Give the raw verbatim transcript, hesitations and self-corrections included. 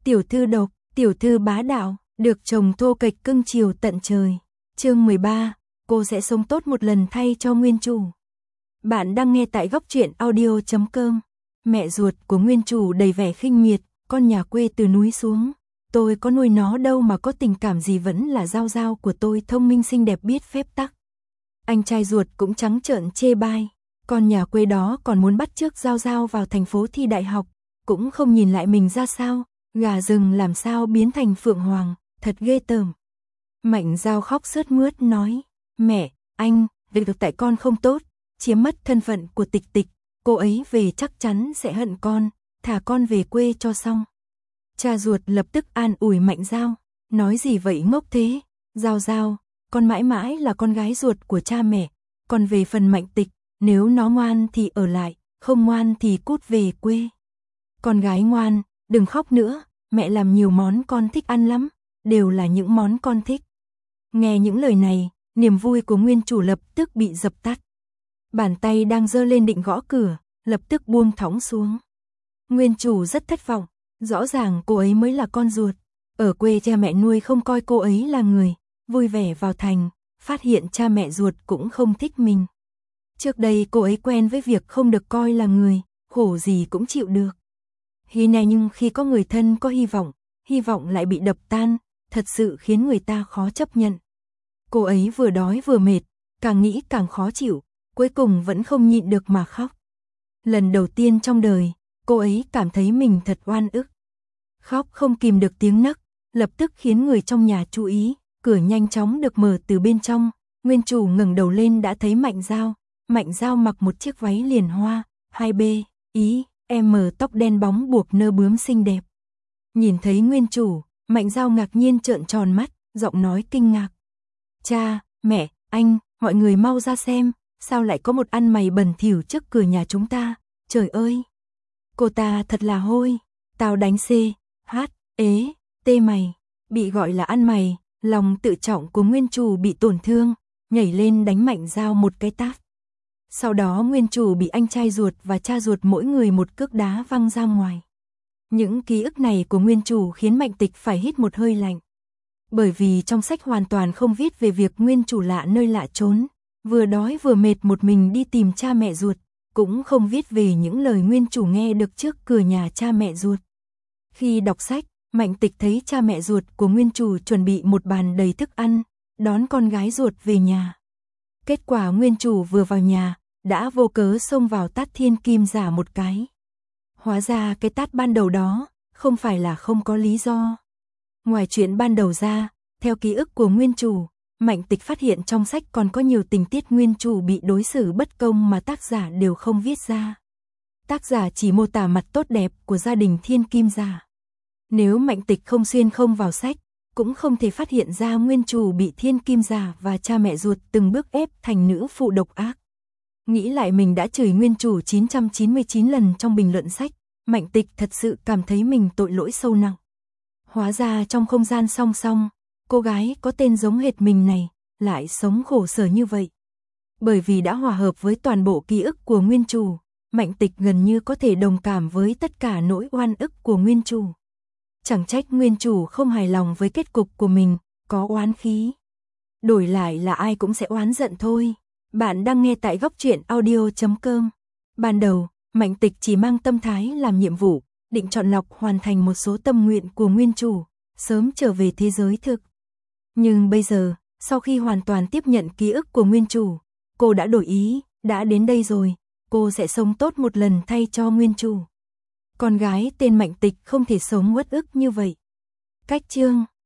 tiểu thư độc, tiểu thư bá đạo, được chồng thô kệch cưng chiều tận trời. Chương mười ba, cô sẽ sống tốt một lần thay cho nguyên chủ. Bạn đang nghe tại góc truyện audio chấm com. Mẹ ruột của nguyên chủ đầy vẻ khinh miệt, con nhà quê từ núi xuống. Tôi có nuôi nó đâu mà có tình cảm gì, vẫn là Giao Giao của tôi thông minh xinh đẹp biết phép tắc. Anh trai ruột cũng trắng trợn chê bai. Con nhà quê đó còn muốn bắt chước Giao Giao vào thành phố thi đại học, cũng không nhìn lại mình ra sao, gà rừng làm sao biến thành phượng hoàng, thật ghê tởm. Mạnh Giao khóc sướt mướt nói, mẹ, anh, việc được tại con không tốt, chiếm mất thân phận của Tịch Tịch, cô ấy về chắc chắn sẽ hận con, thả con về quê cho xong. Cha ruột lập tức an ủi Mạnh Giao, nói gì vậy ngốc thế, Giao Giao, con mãi mãi là con gái ruột của cha mẹ, còn về phần Mạnh Tịch, nếu nó ngoan thì ở lại, không ngoan thì cút về quê. Con gái ngoan, đừng khóc nữa, mẹ làm nhiều món con thích ăn lắm, đều là những món con thích. Nghe những lời này, niềm vui của nguyên chủ lập tức bị dập tắt. Bàn tay đang giơ lên định gõ cửa, lập tức buông thõng xuống. Nguyên chủ rất thất vọng, rõ ràng cô ấy mới là con ruột. Ở quê cha mẹ nuôi không coi cô ấy là người, vui vẻ vào thành, phát hiện cha mẹ ruột cũng không thích mình. Trước đây cô ấy quen với việc không được coi là người, khổ gì cũng chịu được. Khi này nhưng khi có người thân có hy vọng, hy vọng lại bị đập tan, thật sự khiến người ta khó chấp nhận. Cô ấy vừa đói vừa mệt, càng nghĩ càng khó chịu, cuối cùng vẫn không nhịn được mà khóc. Lần đầu tiên trong đời, cô ấy cảm thấy mình thật oan ức. Khóc không kìm được tiếng nấc, lập tức khiến người trong nhà chú ý, cửa nhanh chóng được mở từ bên trong. Nguyên chủ ngẩng đầu lên đã thấy Mạnh Giao. Mạnh Giao mặc một chiếc váy liền hoa, hai bê, ý, em, tóc đen bóng buộc nơ bướm xinh đẹp. Nhìn thấy nguyên chủ, Mạnh Giao ngạc nhiên trợn tròn mắt, giọng nói kinh ngạc. Cha, mẹ, anh, mọi người mau ra xem, sao lại có một ăn mày bẩn thỉu trước cửa nhà chúng ta, trời ơi. Cô ta thật là hôi, tao đánh C, H, ế, tê mày, bị gọi là ăn mày, lòng tự trọng của nguyên chủ bị tổn thương, nhảy lên đánh Mạnh Giao một cái tát. Sau đó nguyên chủ bị anh trai ruột và cha ruột mỗi người một cước đá văng ra ngoài. Những ký ức này của nguyên chủ khiến Mạnh Tịch phải hít một hơi lạnh. Bởi vì trong sách hoàn toàn không viết về việc nguyên chủ lạ nơi lạ chốn, vừa đói vừa mệt một mình đi tìm cha mẹ ruột, cũng không viết về những lời nguyên chủ nghe được trước cửa nhà cha mẹ ruột. Khi đọc sách, Mạnh Tịch thấy cha mẹ ruột của nguyên chủ chuẩn bị một bàn đầy thức ăn, đón con gái ruột về nhà. Kết quả nguyên chủ vừa vào nhà, đã vô cớ xông vào tát Thiên Kim Giả một cái. Hóa ra cái tát ban đầu đó, không phải là không có lý do. Ngoài chuyện ban đầu ra, theo ký ức của nguyên chủ, Mạnh Tịch phát hiện trong sách còn có nhiều tình tiết nguyên chủ bị đối xử bất công mà tác giả đều không viết ra. Tác giả chỉ mô tả mặt tốt đẹp của gia đình Thiên Kim Giả. Nếu Mạnh Tịch không xuyên không vào sách, cũng không thể phát hiện ra nguyên chủ bị Thiên Kim Giả và cha mẹ ruột từng bước ép thành nữ phụ độc ác. Nghĩ lại mình đã chửi nguyên chủ chín trăm chín mươi chín lần trong bình luận sách, Mạnh Tịch thật sự cảm thấy mình tội lỗi sâu nặng. Hóa ra trong không gian song song, cô gái có tên giống hệt mình này, lại sống khổ sở như vậy. Bởi vì đã hòa hợp với toàn bộ ký ức của nguyên chủ, Mạnh Tịch gần như có thể đồng cảm với tất cả nỗi oan ức của nguyên chủ. Chẳng trách nguyên chủ không hài lòng với kết cục của mình, có oán khí. Đổi lại là ai cũng sẽ oán giận thôi. Bạn đang nghe tại góc truyện audio chấm com. Ban đầu, Mạnh Tịch chỉ mang tâm thái làm nhiệm vụ, định chọn lọc hoàn thành một số tâm nguyện của nguyên chủ, sớm trở về thế giới thực. Nhưng bây giờ, sau khi hoàn toàn tiếp nhận ký ức của nguyên chủ, cô đã đổi ý, đã đến đây rồi, cô sẽ sống tốt một lần thay cho nguyên chủ. Con gái tên Mạnh Tịch không thể sống uất ức như vậy. Cách chương